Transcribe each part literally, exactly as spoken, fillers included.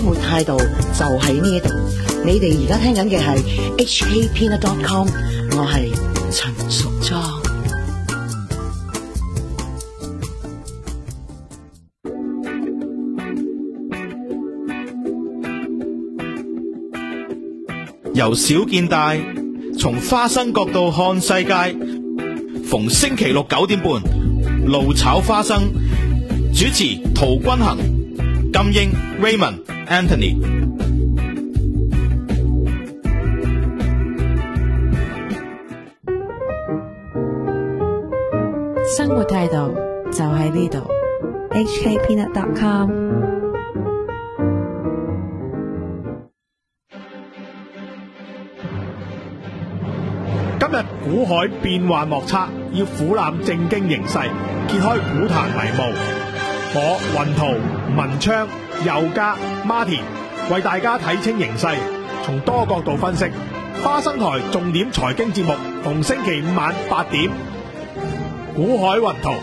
活態度就喺呢度。你哋而家聽緊嘅係 H K Peanut dot com， 我係陳淑莊。 由小見大，從花生角度看世界。逢星期六九點半，路炒花生。主持陶君行、金英、Raymond、Anthony。 生活態度就喺呢度。H K Peanut dot com。 今日股海變幻莫測，要俯瞰正經形勢，揭開股壇迷霧。我雲圖、文昌、佑嘉、Martin 為大家睇清形勢，從多角度分析。花生台重點財經節目，逢星期五晚八點。股海雲圖。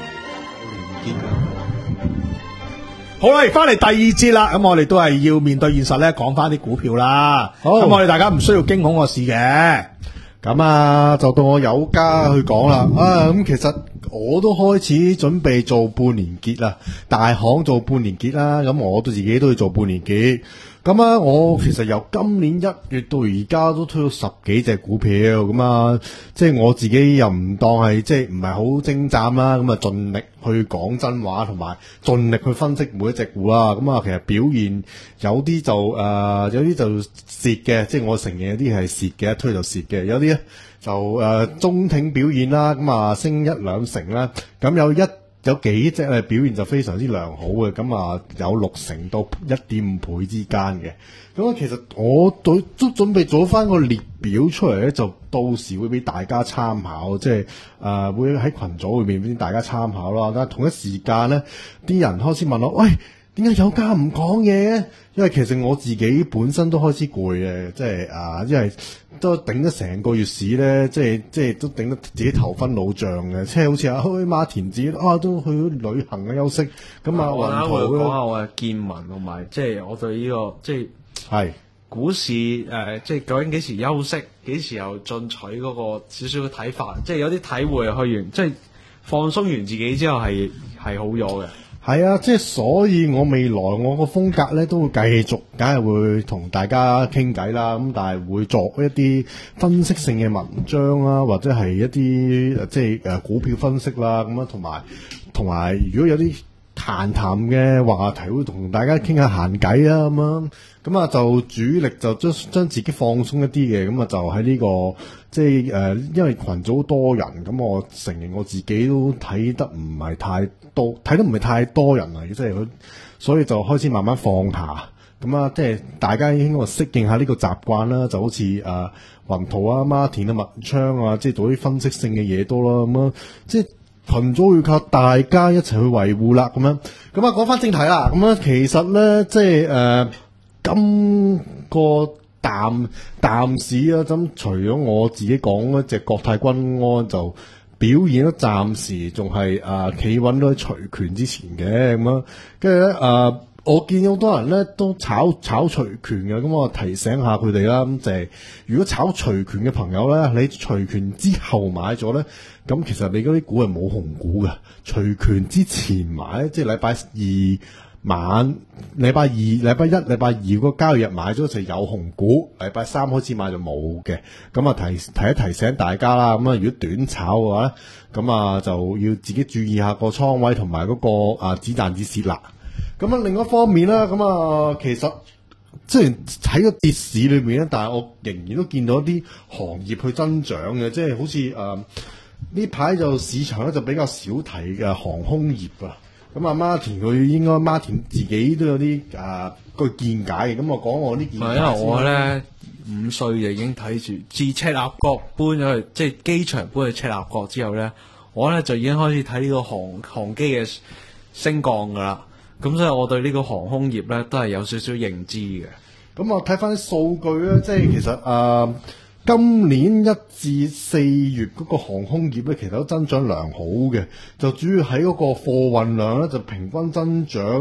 好啦，翻嚟第二節啦，咁我哋都係要面對現實咧，講翻啲股票啦。咁我哋大家唔需要驚恐個事嘅。 咁啊，就到我有家去講啦。啊，咁其實我都開始準備做半年結啦，大行做半年結啦。咁我都自己都要做半年結。咁啊，我其實由今年一月到而家都推咗十幾隻股票。咁啊，即係我自己又唔當係即係唔係好精湛啦。咁啊，盡力去講真話，同埋盡力去分析每一隻股啦。咁啊，其實表現有啲就誒、呃，有啲就蝕嘅，即係我承認有啲係蝕嘅，一推就蝕嘅。有啲咧就誒、呃、中挺表現啦，咁啊升一兩成啦。咁有一有幾隻咧表現就非常之良好嘅，咁啊有六成到一點五倍之間嘅。咁啊，其實我都都準備做翻個列表出嚟咧，就到時會俾大家參考，即係誒、呃、會喺群組裏面俾大家參考啦。但係同一時間咧，啲人開始問我，喂，點解有家唔講嘢？因為其實我自己本身都開始攰嘅，即係啊，因為都頂咗成個月市咧，即係即係都頂得自己頭昏腦脹嘅，即係好似阿開馬田子啊，都去咗旅行嘅休息。咁啊， 我啱雲圖會講下我嘅見聞同埋，即係我對呢、這個即係係股市誒、呃，即係究竟幾時休息，幾時又進取嗰個少少嘅睇法，即係有啲體會去完，即係放鬆完自己之後係係好咗嘅。 係啊，即係所以我未來我個風格咧都會繼續，梗係會同大家傾偈啦。咁但係會作一啲分析性嘅文章啦，或者係一啲即係誒股票分析啦。咁樣同埋同埋，如果有啲閒談嘅話題，會同大家傾下閒偈啊咁樣。咁啊就主力就將將自己放鬆一啲嘅。咁啊就喺呢個即係誒，因為群組多人，咁我承認我自己都睇得唔係太多，睇得唔係太多人啊，即係佢，所以就開始慢慢放下。咁啊，即係大家應該適應下呢個習慣啦，就好似誒雲圖啊、Martin 啊、文昌啊，即係做啲分析性嘅嘢多啦。咁啊，即係群組要靠大家一齊去維護啦。咁樣，咁啊講翻正題啦。咁啊，其實咧，即係誒、呃、今個淡淡市啊，咁除咗我自己講一隻國泰君安就表現得暫時仲係啊企穩咗喺除權之前嘅咁樣，跟住咧啊，我見好多人咧都炒炒除權嘅，咁我提醒下佢哋啦，咁就係如果炒除權嘅朋友咧，你除權之後買咗咧，咁其實你嗰啲股係冇紅股嘅，除權之前買，即係禮拜二晚、禮拜二、禮拜一、禮拜二個交易日買咗就有紅股，禮拜三開始買就冇嘅。咁啊提提一提醒大家啦。咁啊，如果短炒嘅話，咁啊就要自己注意下個倉位同埋嗰個啊止賺止蝕啦。咁啊，另一方面啦，咁啊其實即係喺個跌市裏面咧，但係我仍然都見到一啲行業去增長嘅，即係好似誒呢排就市場咧就比較少提嘅航空業啊。咁啊，Martin 佢應該 Martin 自己都有啲啊個見解嘅。咁我講我呢見解先。 係因為我咧五歲就已經睇住自赤鱲角搬咗去，即係機場搬去赤鱲角之後咧，我咧就已經開始睇呢個航航機嘅升降噶啦。咁所以我對呢個航空業咧都係有少少認知嘅。 咁我睇翻啲數據咧，即係其實啊。呃今年一至四月嗰個航空業咧，其實都增長良好嘅，就主要喺嗰個貨運量咧，就平均增長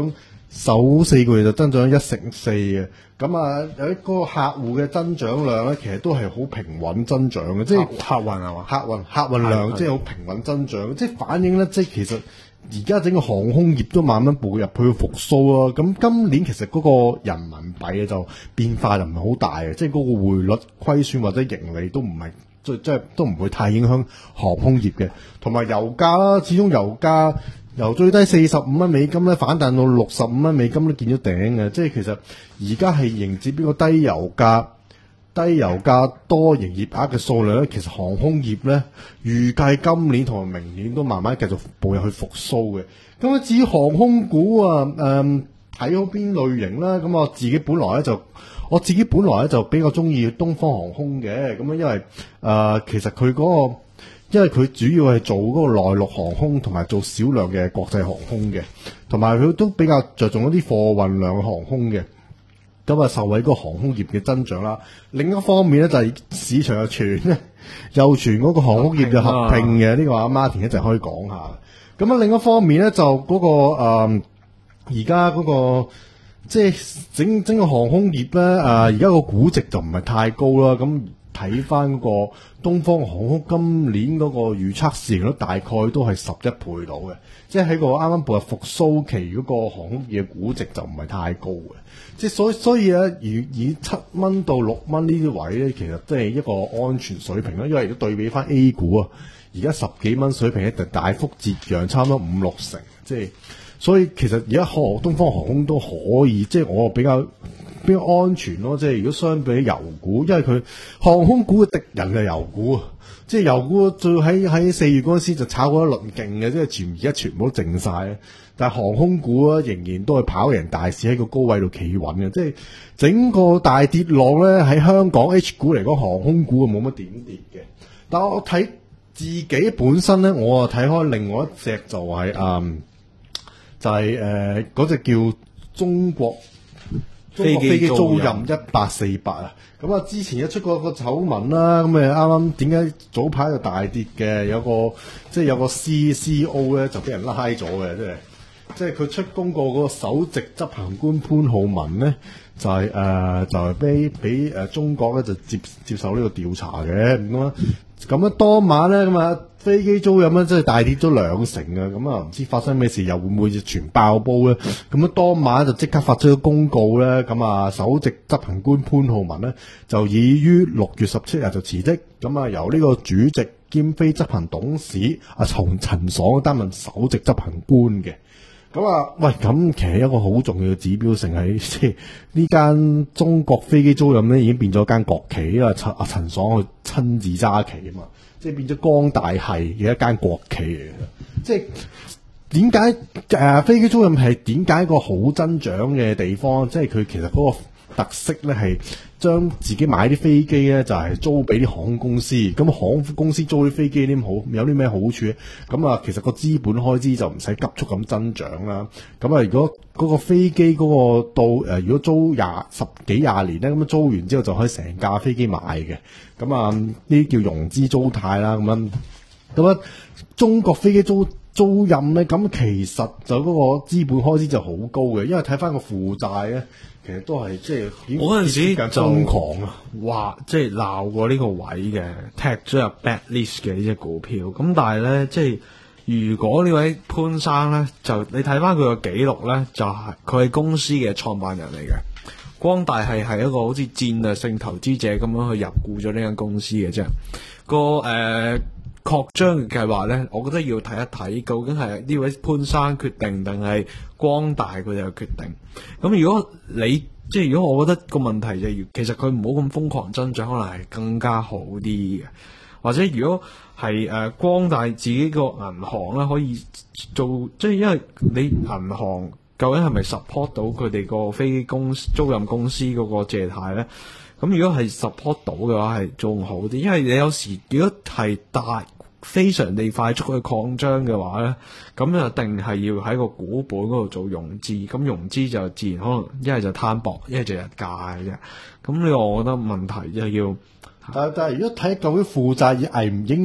首四個月就增長一成四嘅。咁啊，有一個客戶嘅增長量咧，其實都係好平穩增長嘅，即係客運係嘛？ 客運客運量即係好平穩增長，即係反映咧，即係其實而家整個航空業都慢慢步入去復甦咯。咁今年其實嗰個人民幣就變化就唔係好大嘅，即係嗰個匯率虧損或者盈利都唔係即即係都唔會太影響航空業嘅。同埋油價啦，始終油價由最低四十五蚊美金咧反彈到六十五蚊美金都見咗頂嘅，即係其實而家係迎接呢個低油價、低油價多營業額嘅數量咧，其實航空業咧預計今年同埋明年都慢慢繼續步入去復甦嘅。咁啊，至於航空股啊，誒睇好邊類型啦？咁我自己本來咧就我自己本來咧就比較中意東方航空嘅，咁啊因為誒、呃、其實佢嗰個。因為佢主要係做嗰個內陸航空同埋做少量嘅國際航空嘅，同埋佢都比較着重一啲貨運量嘅航空嘅，咁啊受惠嗰個航空業嘅增長啦。另一方面咧就係、是、市場又傳咧，又傳嗰個航空業嘅合併嘅，呢、這個阿 Martin 一陣可以講下。咁啊另一方面咧就嗰、那個誒而家嗰個即係整整個航空業咧誒而家個估值就唔係太高啦，咁。睇翻個東方航空今年嗰個預測市盈率大概都係十一倍到嘅，即係喺個啱啱步入復甦期嗰個航空業嘅估值就唔係太高嘅，即係所以所以咧，以以七蚊到六蚊呢啲位咧，其實都係一個安全水平啦。因為如果對比翻 A 股啊，而家十幾蚊水平咧就大幅折讓，差唔多五六成，即係所以其實而家航東方航空都可以，即係我比較。比較安全咯，即係如果相比油股，因為佢航空股嘅敵人係油股啊，即係油股最喺喺四月嗰陣時就炒過一輪勁嘅，即係全而家全部都靜晒。但係航空股啊，仍然都係跑贏大市喺個高位度企穩嘅，即係整個大跌浪咧喺香港 H 股嚟講，航空股啊冇乜點跌嘅。但係我睇自己本身咧，我啊睇開另外一隻就係、是、嗯就係誒嗰隻叫中國。中國飛機租賃一八四八啊，咁啊之前一出過個醜聞啦，咁誒啱啱點解早排就大跌嘅？有個即係有個 C C E O 咧就俾人拉咗嘅，即係即係佢出公告嗰個首席執行官潘浩文咧，就係、是、誒、呃、就係俾俾誒中國咧就接接受呢個調查嘅咁啊，咁啊當晚咧咁啊。飛機租賃咧，真係大跌咗兩成啊！咁啊，唔知發生咩事，又會唔會全爆煲咧？咁啊，當晚就即刻發出咗公告咧。咁啊，首席執行官潘浩文咧，就已於六月十七日就辭職。咁啊，由呢個主席兼非執行董事阿從陳爽擔任首席執行官嘅。咁啊，喂，咁其實一個好重要嘅指標性係，即係呢間中國飛機租賃咧，已經變咗間國企啦。陳阿陳爽去親自揸旗啊嘛。即係變咗光大系嘅一間國企嚟嘅，即係點解誒飛機租賃係點解個好增長嘅地方？即係佢其實嗰個特色咧係將自己買啲飛機咧就係、是、租俾啲航空公司，咁航空公司租啲飛機啲好有啲咩好處咧？咁啊，其實個資本開支就唔使急速咁增長啦。咁啊，如果嗰個飛機嗰個到誒、呃，如果租廿十幾廿年咧，咁租完之後就可以成架飛機賣嘅。咁啊，呢啲叫融資租貸啦，咁樣咁啊，中國飛機租租賃咧，咁其實就嗰個資本開支就好高嘅，因為睇翻個負債咧，其實都係即係我嗰陣時就瘋狂啊， 話即係鬧過呢個位嘅，踢咗入 bad list 嘅呢隻股票。咁但係咧，即係如果呢位潘生咧，就你睇翻佢個記錄咧，就係佢係公司嘅創辦人嚟嘅。光大係係一個好似戰略性投資者咁樣去入股咗呢間公司嘅啫。個誒擴張嘅計劃咧，我覺得要睇一睇究竟係呢位潘生決定定係光大佢哋嘅決定。咁如果你即係如果我覺得個問題就係，其實佢唔好咁瘋狂增長，可能係更加好啲嘅。或者如果係誒、呃、光大自己個銀行咧，可以做即係因為你銀行。究竟係咪 support 到佢哋個飛機公司租賃公司嗰個借貸咧？咁如果係 support 到嘅話，係仲好啲。因為你有時如果係大非常地快速去擴張嘅話咧，咁就定係要喺個股本嗰度做融資。咁融資就自然可能一係就攤薄，一係就日價嘅啫。咁呢個我覺得問題就要。 但係但係如果睇究竟負債危唔應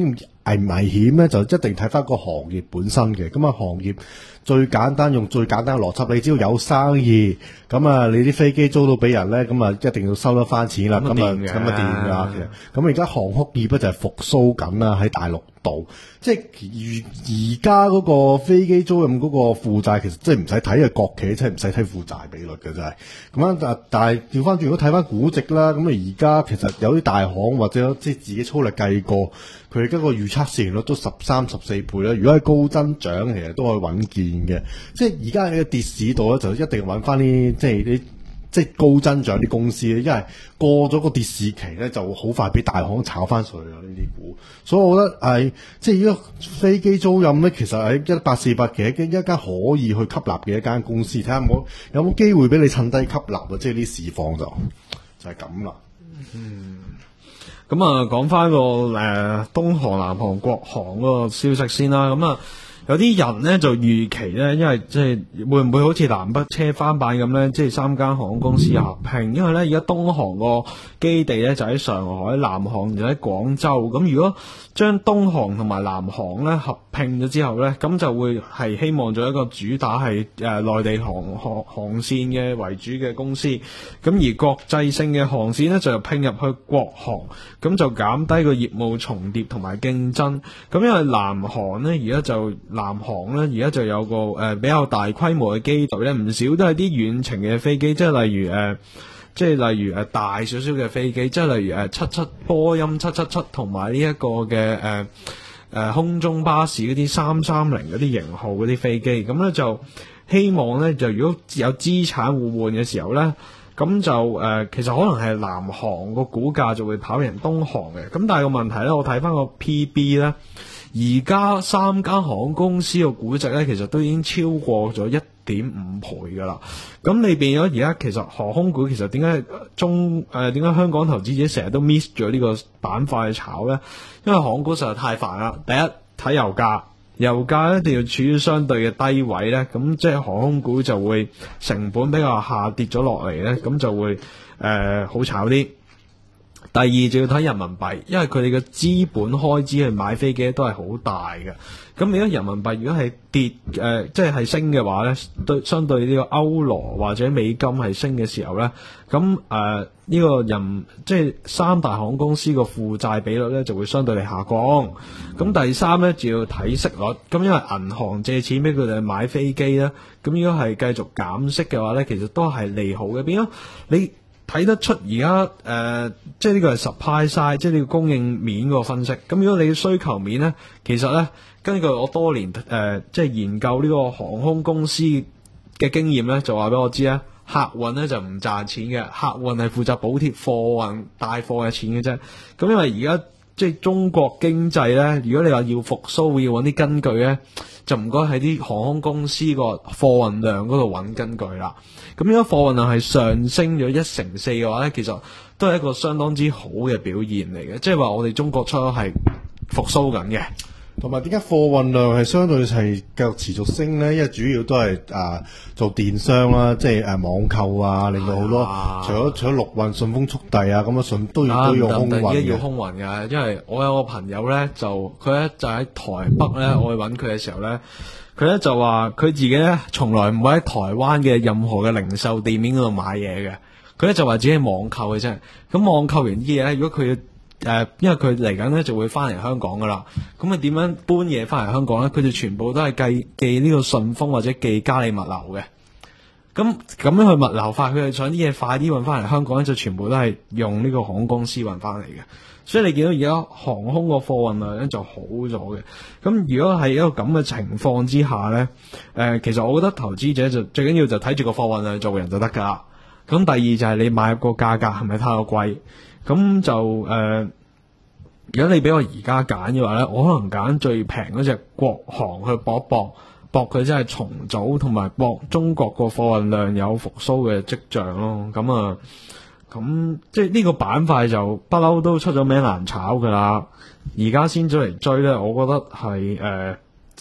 危唔危險咧，就一定睇翻個行業本身嘅。咁啊，行業最簡單用最簡單嘅邏輯，你只要有生意，咁啊，你啲飛機租到俾人咧，咁啊，一定要收得翻錢啦。咁啊，咁啊，掂㗎。其實咁而家航空業咧就係復甦緊啦，喺大陸度，即係而而家嗰個飛機租賃嗰個負債，其實即係唔使睇嘅國企，即係唔使睇負債比率嘅真係。咁啊，但但係調翻轉，如果睇翻估值啦，咁啊而家其實有啲大行或者即係自己粗略計過，佢而家個預測市盈率都十三、十四倍啦。如果係高增長，其實都可以穩健嘅。即係而家喺個跌市度咧，就一定要揾翻啲即係啲即係高增長啲公司咧，因為過咗個跌市期咧，就好快俾大行炒翻上去啦呢啲股。所以我覺得係即係呢個飛機租賃咧，其實喺一八四八其實一間可以去吸納嘅一間公司，睇下有冇有冇機會俾你趁低吸納啊！即係啲市況就就係咁啦。 嗯。咁啊，講翻個誒、呃、東航、南航、國航嗰個消息先啦。咁啊，有啲人咧就預期咧，因為即係會唔會好似南北車翻版咁咧，即係三間航空公司合併。因為咧而家東航個基地咧就喺上海，南航就喺廣州。咁如果將東航同埋南航咧合併咗之後咧，咁就會係希望做一個主打係誒內地航航航線嘅為主嘅公司。咁而國際性嘅航線咧就拼入去國航，咁就減低個業務重疊同埋競爭。咁因為南航咧而家就南航咧而家就有個誒、呃、比較大規模嘅機隊咧，唔少都係啲遠程嘅飛機，即係例如誒。呃即係例如誒大少少嘅飛機，即係例如誒七七波音七七七同埋呢一個嘅誒誒空中巴士嗰啲三三零嗰啲型號嗰啲飛機，咁咧就希望咧就如果有資產互換嘅時候咧，咁就誒、呃、其實可能係南航個股價就會跑贏東航嘅，咁但係個問題咧，我睇翻個 P B 咧，而家三間航空公司個估值咧，其實都已經超過咗一點五倍噶啦。咁你變咗而家其實航空股其實點解中誒點解香港投資者成日都 miss 咗呢個板塊去炒咧？因為航空股實在太煩啦。第一睇油價，油價一定要處於相對嘅低位咧，咁即係航空股就會成本比較下跌咗落嚟咧，咁就會誒、呃、好炒啲。第二就要睇人民幣，因為佢哋嘅資本開支去買飛機都係好大嘅。咁如果人民幣如果係跌誒、呃，即係係升嘅話咧，對相對呢個歐羅或者美金係升嘅時候咧，咁誒呢個人即係三大航空公司個負債比率咧就會相對嚟下降。咁第三咧就要睇息率，咁因為銀行借錢俾佢哋買飛機咧，咁如果係繼續減息嘅話咧，其實都係利好嘅。變咗你睇得出而家誒，即係呢個係 supply side，即係呢個供應面個分析。咁如果你嘅需求面咧，其實咧根據我多年誒、呃，即係研究呢個航空公司嘅經驗咧，就話俾我知咧，客運咧就唔賺錢嘅，客運係負責補貼貨運帶貨嘅錢嘅啫。咁因為而家即係中國經濟咧，如果你話要復甦，要揾啲根據咧，就唔該喺啲航空公司個貨運量嗰度揾根據啦。咁如果貨運量係上升咗一成四嘅話咧，其實都係一個相當之好嘅表現嚟嘅，即係話我哋中國出口係復甦緊嘅。 同埋點解貨運量係相對係繼續持續升咧？因為主要都係啊做電商啦，即係誒網購啊，令到好多、啊、除咗除咗陸運順豐速遞啊，咁啊順都要都要空運嘅。而家要空運嘅，因為我有個朋友咧，就佢咧就喺台北咧，我去揾佢嘅時候咧，佢咧就話佢自己咧從來唔會喺台灣嘅任何嘅零售店面嗰度買嘢嘅，佢咧就話自己係網購嘅啫。咁網購完啲嘢咧，如果佢要誒、呃，因為佢嚟緊咧就會翻嚟香港噶啦，咁啊點樣搬嘢翻嚟香港咧？佢哋全部都係寄寄呢個順豐或者寄嘉里物流嘅。咁咁樣去物流法，佢哋想啲嘢快啲運翻嚟香港咧，就全部都係用呢個航空公司運翻嚟嘅。所以你見到而家航空個貨運量咧就好咗嘅。咁如果係一個咁嘅情況之下咧，誒、呃，其實我覺得投資者就最緊要就睇住個貨運量做人就得噶啦。咁第二就係你買入個價格係咪太過貴？咁就誒、呃，如果你俾我而家揀嘅話咧，我可能揀最平嗰隻國航去搏一搏，搏佢真係重組，同埋搏中國個貨運量有復甦嘅跡象咯。咁啊，咁即係呢個板塊就不嬲都出咗名難炒噶啦，而家先再嚟追咧，我覺得係誒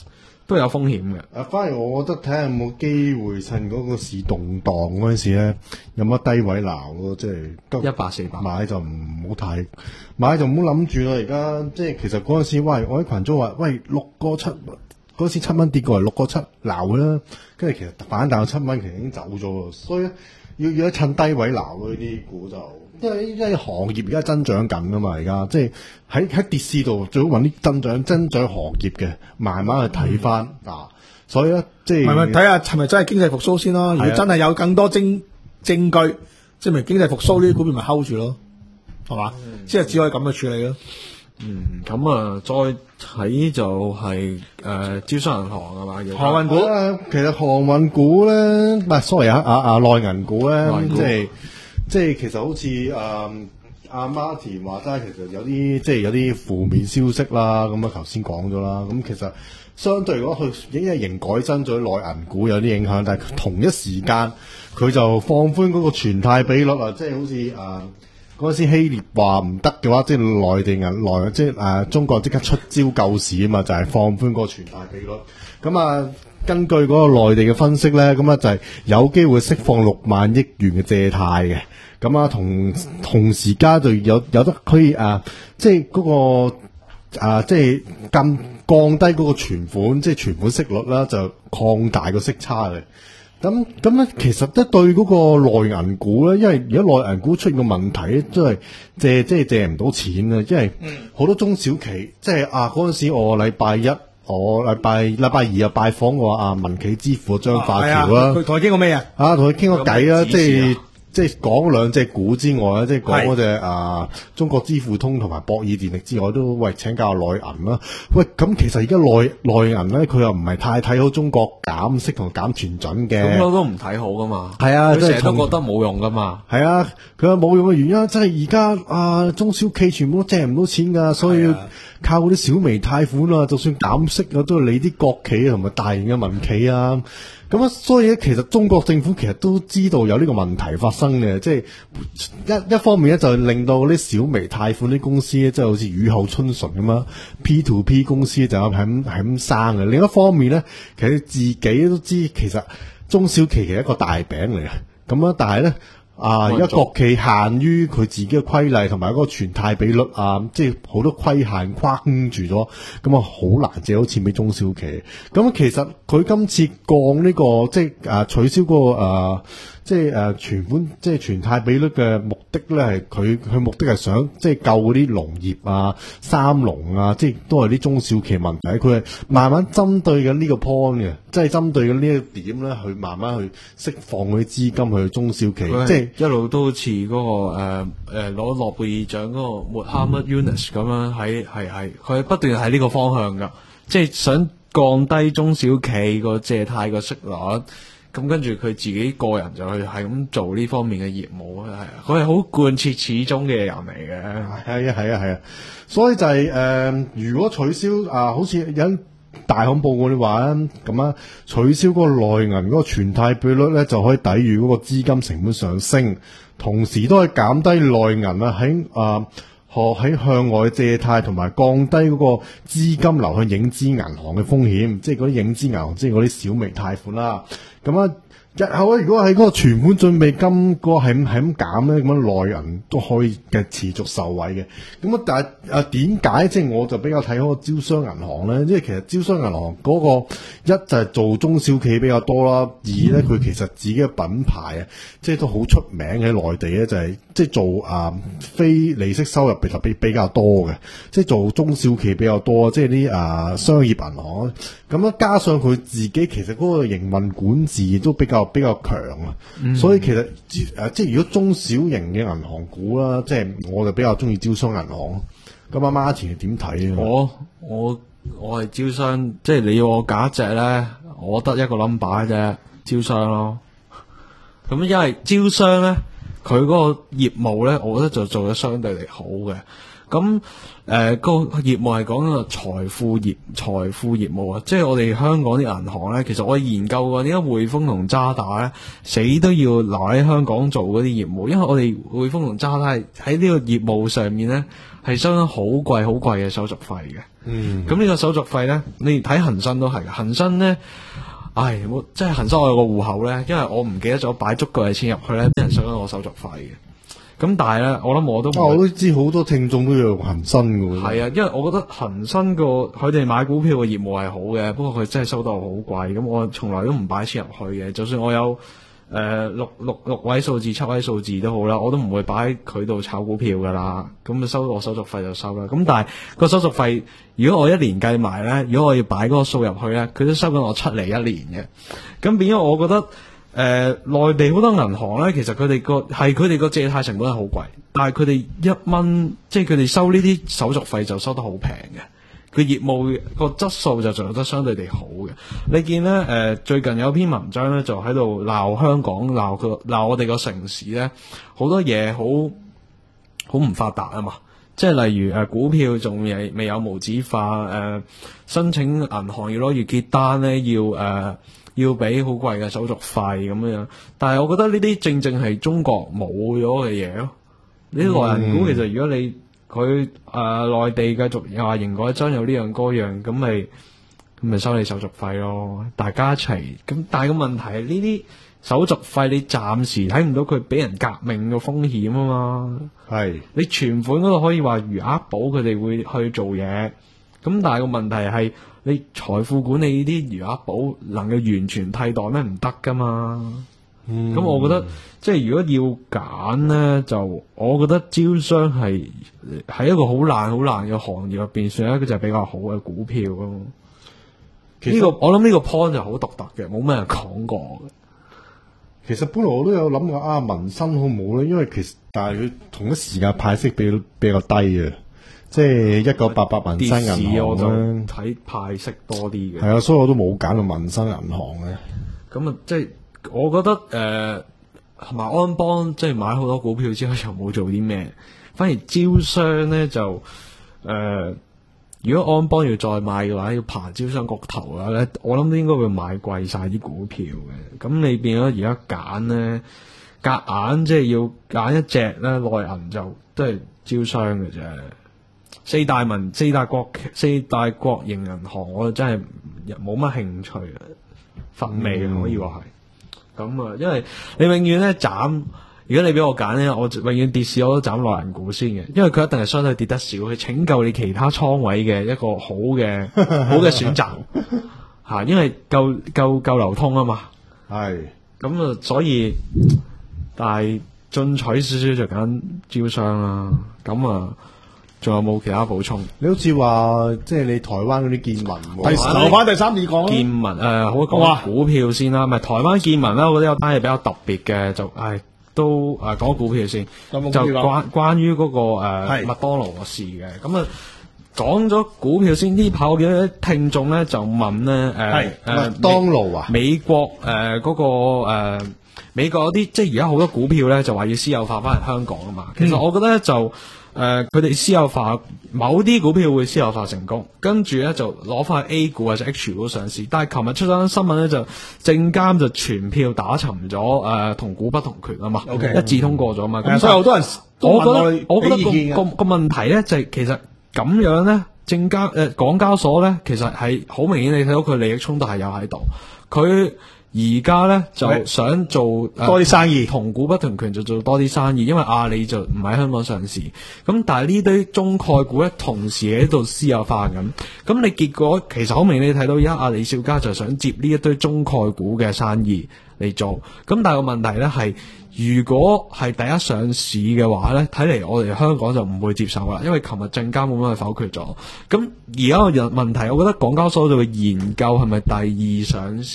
都有風險嘅。 啊，反而我覺得睇下有冇機會趁嗰個市動盪嗰陣時咧，有乜低位鬧咯，即係一百四百買就唔好太買就唔好諗住啦。而家即係其實嗰陣時，喂，我喺群組話，喂六個七嗰時七蚊跌過嚟六個七鬧啦，跟住其實反彈到七蚊，其實已經走咗，所以咧要要趁低位鬧咯，呢啲股就。因為因為行業而家增長緊噶嘛，而家即係喺喺跌市度最好揾啲增長增長行業嘅，慢慢去睇翻啊。所以咧，即係係咪睇下係咪真係經濟復甦先咯？如果真係有更多證證據，證明經濟復甦，呢啲股票咪 hold 住咯，係嘛？即係只可以咁去處理咯。 嗯，咁啊，再睇就係、是、誒、呃、招商銀行係嘛？ 航運股、 啊、其實航運股咧，唔係 sorry 啊啊啊內銀股咧，即係。即係其實好似誒阿 Martin 話齋，其實有啲即係有啲負面消息啦。咁啊頭先講咗啦。咁其實相對嚟講，佢因為營改增咗內銀股有啲影響，但係同一時間佢就放寬嗰個存貸比率啊。即係好似誒嗰陣時希臘話唔得嘅話，即係內地銀內即係誒、呃、中國即刻出招救市啊嘛，就係、是、放寬嗰個存貸比率。咁啊〜根據嗰個內地嘅分析咧，咁啊就係有機會釋放六萬億元嘅借貸嘅，咁啊同同時間就有有得可以啊，即係嗰個啊即係降降低嗰個存款，即係存款息率啦，就擴大個息差嘅。咁咁咧，其實咧對嗰個內銀股咧，因為而家內銀股出現個問題咧，即係借即係借唔到錢啊，因為好多中小企即係啊嗰陣時我禮拜一。我禮拜禮拜二又拜訪我啊民企之父張化橋啦， 佢同佢傾過咩啊？ 啊，同佢傾過偈啦，即係即係講兩隻股之外咧，即係講嗰隻啊中國支付通同埋博爾電力之外，都喂請教內銀啦。喂，咁其實而家內內銀咧，佢又唔係太睇好中國減息同減存準嘅， 咁我都唔睇好噶嘛。 係啊， 佢成日都覺得冇用噶嘛。 係啊，佢話冇用嘅原因，即係而家啊中小企全部都借唔到錢噶，所以。靠嗰啲小微貸款啊，就算減息啊，都係你啲國企同埋大型嘅民企啊。咁啊，所以咧，其實中國政府其實都知道有呢個問題發生嘅，即係一一方面咧，就令到啲小微貸款啲公司咧，即係好似雨後春筍咁啊 ，P to P 公司就係咁係咁生嘅。另一方面咧，其實自己都知，其實中小企其實一個大餅嚟嘅，咁啊，但係咧。啊！而家國企限於佢自己嘅規例同埋嗰個存貸比率啊，即係好多規限框住咗，咁啊好難借到錢俾中小企。咁其實佢今次降呢、這個即係啊取消嗰、那個啊即係誒存款即係存貸比率嘅目的咧，係佢佢目的係想即係救嗰啲農業啊、三農啊，即係都係啲中小企問題。佢係慢慢針對緊呢個 point 嘅，即係針對緊呢一點咧，去慢慢去釋放嗰啲資金去中小企，即係一路都好似嗰、那個誒誒攞諾貝爾獎嗰個 Muhammad Yunus 咁樣，喺係係佢不斷喺呢個方向㗎，即係想降低中小企個借貸個息率。咁跟住佢自己個人就去係咁做呢方面嘅業務啊，係啊，佢係好貫徹始終嘅人嚟嘅。 係啊係啊係啊，所以就係、是、誒、呃，如果取消啊，好似有大行報告你話咧咁啊，取消嗰個內銀嗰個存貸比率咧，就可以抵禦嗰個資金成本上升，同時都可以減低內銀啊喺啊。學喺向外借貸同埋降低嗰個資金流向影資銀行嘅風險，即係嗰啲影資銀行，即係嗰啲小微貸款啦。咁啊，日後咧，如果喺嗰個存款準備金嗰個係咁係咁減咧，咁樣內銀都可以嘅持續受惠嘅。咁啊，但係啊點解即係我就比較睇好個招商銀行咧？即係其實招商銀行嗰個一就係做中小企比較多啦，二咧佢其實自己嘅品牌啊，即係都好出名喺內地咧，就係即係做啊非利息收入比特別比較多嘅，即係做中小企比較多，即係啲啊商業銀行。咁樣加上佢自己其實嗰個營運管治都比較比較強啊，嗯、所以其實誒即係如果中小型嘅銀行股啦，即係我就比較中意招商銀行。咁阿 Martin 點睇啊？ 我我我係招商，即係你要我揀一隻咧，我得一個 number 啫，招商咯。咁因為招商咧，佢嗰個業務咧，我覺得就做得相對嚟好嘅。 咁誒個業務係講個財富業財富業務啊，即係我哋香港啲銀行咧，其實我研究過點解匯豐同渣打咧死都要留喺香港做嗰啲業務，因為我哋匯豐同渣打係喺呢個業務上面咧係收緊好貴好貴嘅手續費嘅。嗯，咁呢個手續費咧，你睇恒生都係嘅，恒生咧。唉，我即係恒生我有個戶口咧，因為我唔記得咗擺足夠嘅錢入去咧，啲人收緊我手續費嘅。咁但係咧，我諗我都我都知好多聽眾都要用恒生嘅。 係啊，因為我覺得恒生個佢哋買股票嘅業務係好嘅，不過佢真係收到好貴，咁我從來都唔擺錢入去嘅。就算我有誒、呃、六六六位數字、七位數字都好啦，我都唔會擺喺佢度炒股票噶啦。咁就收我手續費就收啦。咁但係個手續費，如果我一年計埋咧，如果我要擺嗰個數入去咧，佢都收緊我七厘一年嘅。咁變咗，我覺得。誒、呃，內地好多銀行咧，其實佢哋個係佢哋個借貸成本係好貴，但係佢哋一蚊，即係佢哋收呢啲手續費就收得好平嘅，佢業務個質素就做得相對地好嘅。你見咧，誒、呃，最近有篇文章咧就喺度鬧香港，鬧佢鬧我哋個城市咧，好多嘢好好唔發達啊嘛，即係例如誒、呃、股票仲未未有無紙化，誒、呃、申請銀行要攞月結單咧要誒。呃要俾好貴嘅手續費咁樣，但係我覺得呢啲正正係中國冇咗嘅嘢咯。呢啲內銀股其實如果你佢誒內地繼續又話營改增有呢樣嗰樣，咁咪咁咪收你手續費咯，大家一齊。咁但係個問題係呢啲手續費你暫時睇唔到佢俾人革命嘅風險啊嘛。係你存款嗰度可以話餘額寶佢哋會去做嘢，咁但係個問題係。你財富管理呢啲餘額寶能夠完全替代咩？唔得噶嘛。咁、嗯、我覺得即係如果要揀咧，就我覺得招商係喺一個好爛好爛嘅行業入邊，算一個就係比較好嘅股票咯。呢、這個我諗呢個 point 就好獨特嘅，冇咩人講過嘅。 其實本來我都有諗過啊，民生好唔好咧？因為其實但係佢同一時間派息比比較低嘅。即係一九八八民生銀行我就睇派息多啲嘅。 係啊，所以我都冇揀到民生銀行嘅。 咁啊，即係我覺得誒，同埋安邦即係買好多股票之後又冇做啲咩，反而招商咧就誒、呃，如果安邦要再買嘅話，要爬招商局頭嘅話咧，我諗都應該會買貴晒啲股票嘅。咁你變咗而家揀咧，夾硬即係要揀一隻咧，內銀就都係招商嘅啫。四大民、四大國、四大國營銀行，我真係冇乜興趣啊，乏味可以話係。咁啊、嗯，因為你永遠咧斬，如果你俾我揀咧，我永遠跌市我都斬內銀股先嘅，因為佢一定係相對跌得少，去拯救你其他倉位嘅一個好嘅好嘅選擇嚇，因為夠夠夠流通啊嘛。係咁啊，所以但係進取少少就揀招商啦。咁啊。仲有冇其他補充？ 你好似話即係你台灣嗰啲見聞， 留翻第三二講見聞誒，好講股票先啦。咪台灣見聞啦，我覺得有單嘢比較特別嘅，就係都誒講股票先，就關關於嗰個誒麥當勞嘅事嘅。咁啊講咗股票先，呢排我見到啲聽眾咧就問咧誒麥當勞啊， 美國誒嗰個誒美國嗰啲即係而家好多股票咧就話要私有化翻嚟香港啊嘛。其實我覺得就誒，佢哋、呃、私有化，某啲股票會私有化成功，跟住咧就攞翻 A 股或者 H 股上市。但係琴日出咗新聞咧，就證監就全票打沉咗誒，同股不同權啊嘛， okay, 一致通過咗嘛。咁、嗯、所以好多人，我覺得我覺得個個個問題咧就係、是、其實咁樣咧，證監誒港交所咧，其實係好明顯，你睇到佢利益衝突係有喺度，佢。而家咧就想做多啲生意， 同股不同權就做多啲生意，因為阿里就唔喺香港上市。咁但係呢堆中概股咧，同時喺度私有化緊。咁你結果其實好明顯，你睇到而家阿里少家就想接呢一堆中概股嘅生意嚟做。咁但係個問題咧係，如果係第一上市嘅話咧，睇嚟我哋香港就唔會接受啦，因為琴日證監會否決咗。咁而家個問題，我覺得港交所就會研究係咪第二上市，即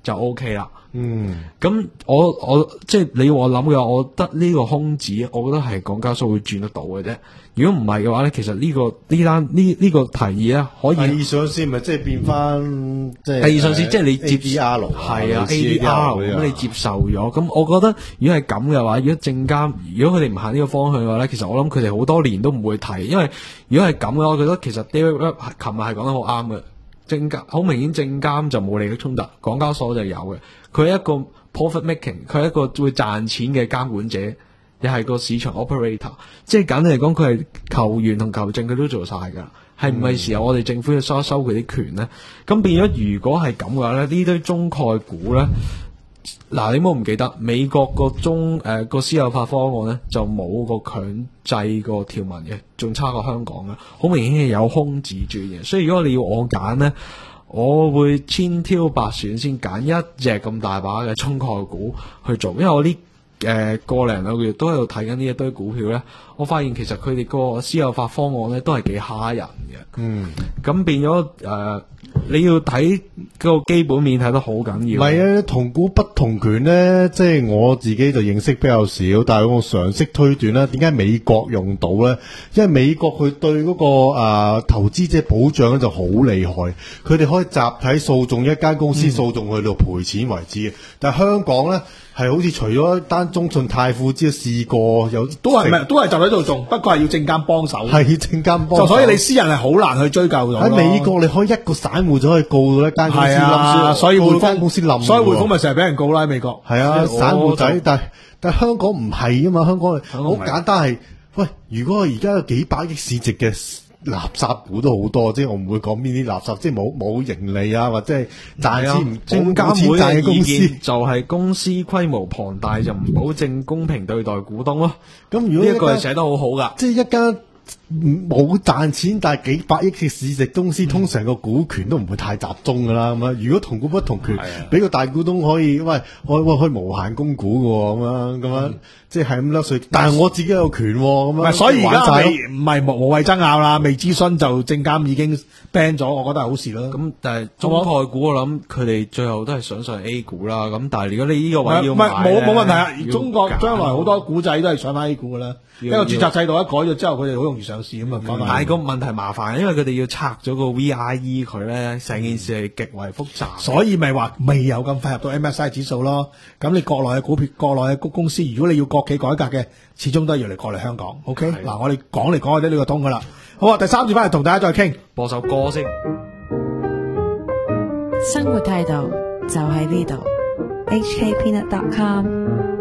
就 O K 啦。 嗯， 咁我我即係你要我諗嘅話，我覺得呢個空子，我覺得係港交所會轉得到嘅啫。如果唔係嘅話咧，其實呢、這個呢單呢呢個提議咧，可以第二上市咪即係變翻即係第二上市，即係你接 A D R 係啊 A 類似 D R 咁 A D R 你接受咗，咁我覺得如果係咁嘅話，如果證監如果佢哋唔行呢個方向嘅話咧，其實我諗佢哋好多年都唔會提，因為如果係咁嘅話，我覺得其實 David Webb 琴日係講得好啱嘅。證監好明顯，證監就冇利益衝突，港交所就有嘅。佢係一個 profit making， 佢係一個會賺錢嘅監管者，又係個市場 operator。即係簡單嚟講，佢係球員同球證佢都做晒㗎。係唔係時候我哋政府要收一收佢啲權咧？咁變咗，如果係咁嘅話咧，呢堆中概股咧，嗱你唔好唔記得美國個中誒個私有化方案咧，就冇個強制個條文嘅，仲差過香港嘅，好明顯係有空子轉嘅。所以如果你要我揀咧，我會千挑百選先揀一隻咁大把嘅中概股去做，因為我呢誒個零兩個月都喺度睇緊呢一堆股票咧，我發現其實佢哋個私有化方案咧都係幾蝦人嘅。 嗯， 咁變咗誒、呃，你要睇個基本面睇得好緊要。 唔係啊，同股不同權咧，即係我自己就認識比較少，但係我常識推斷咧，點解美國用到咧？因為美國佢對嗰、個啊、呃、投資者保障咧就好厲害，佢哋可以集體訴訟一間公司訴訟去到賠錢為止嘅。但係香港咧係好似除咗單中信泰富之外試過有都係唔係都係就喺度做，不過係要證監幫手， 係證監幫手， 就所以你私人係好難去追究到。 喺美國你可以一個散戶就可以告到一間公司冧， 啊，所以匯豐公司冧， 所以匯豐咪成日俾人告啦喺美國。 係啊，散戶仔，但係但係香港唔係啊嘛，香港係好香港唔係簡單係，喂，如果而家有幾百億市值嘅垃圾股都好多，即係我唔會講邊啲垃圾，即係冇冇盈利啊，或者係賺錢唔證監會嘅冇錢賺嘅公意見司。 就係公司規模龐大就唔保證公平對待股東咯。 咁如果呢一句係間寫得好好噶。 即係一間冇賺錢但係幾百億嘅市值公司，通常個股權都唔會太集中噶啦。咁啊，如果同股不同權，俾個大股東可以，喂，我我可以無限供股嘅咁樣咁樣，即係咁甩稅。但係我自己有權咁樣。 唔係，所以而家玩晒未唔係無無謂爭拗啦，未諮詢就證監已經 ban 咗，我覺得係好事啦。 咁但係中概股我諗佢哋最後都係想上 A 股啦。咁但係如果你呢個位要唔係買冇冇問題啊！ 要中國揀將來好多股仔都係上翻 A 股噶啦，因為註冊制度一改咗之後，佢哋好容易上市咁啊。 但係個問題麻煩，因為佢哋要拆咗個 V I E 佢咧，成件事係極為複雜。 所以咪話未有咁快入到 M S C I 指數咯。咁你國內嘅股票、國內嘅公司，如果你要國企改革嘅，始終都係要嚟過嚟香港。OK，嗱，我哋講嚟講去都呢個通噶啦。好啊，第三節翻嚟同大家再傾。 播首歌先。 生活態度就喺呢度。H K Peanut dot com